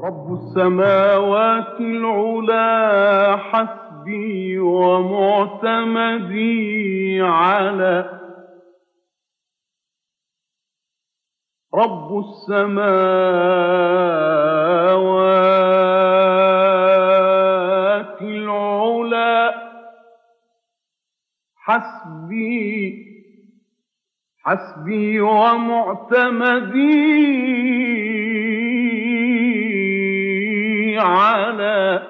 رب السماوات العلا حسبي ومعتمدي على رب السماوات العلا حسبي ومعتمدي على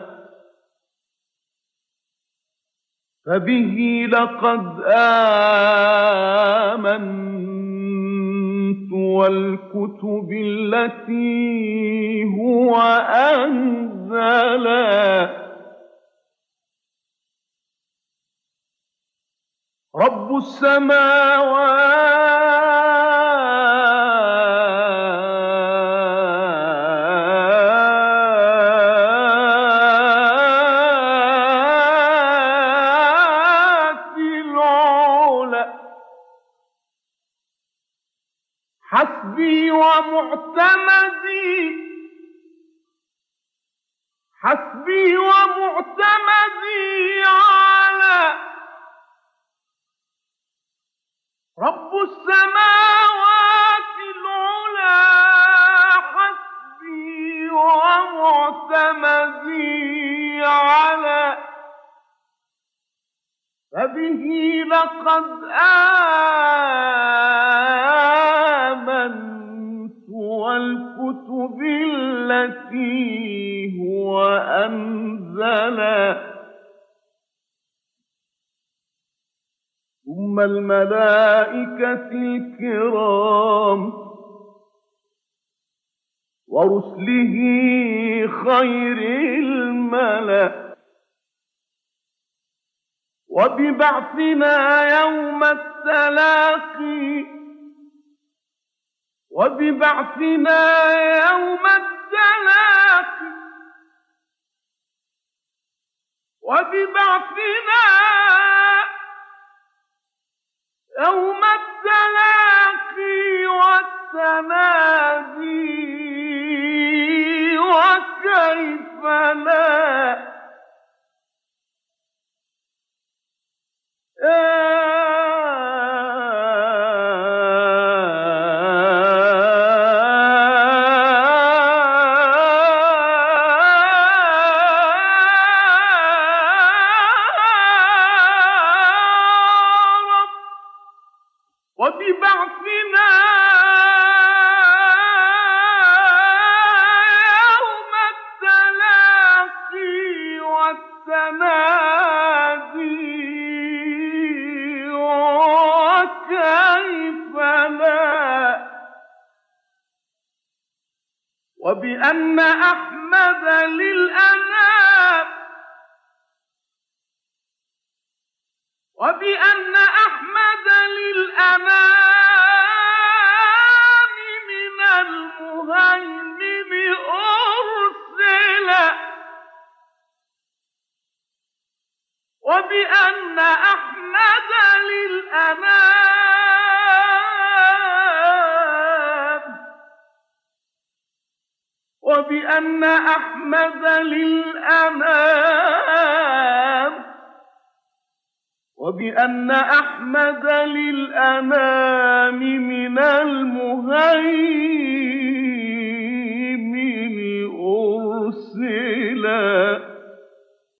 فبه لقد آمنت والكتب التي هو أنزلا رب السماوات العلى حسبي ومعتمدي على رب السماوات العلا حسبي ومعتمدي على فبه لقد آمنت والكتب التي هو أنزلا ثم الملائكة الكرام ورسله خير الملأ وببعثنا يوم التلاقي والتنادي وكيف لا وببعثنا يوم التلاقي والتنادي وكيف لا وبأن أحمد للأنام من المهيمن أرسلا وبأن أحمد للأنام من المهيمن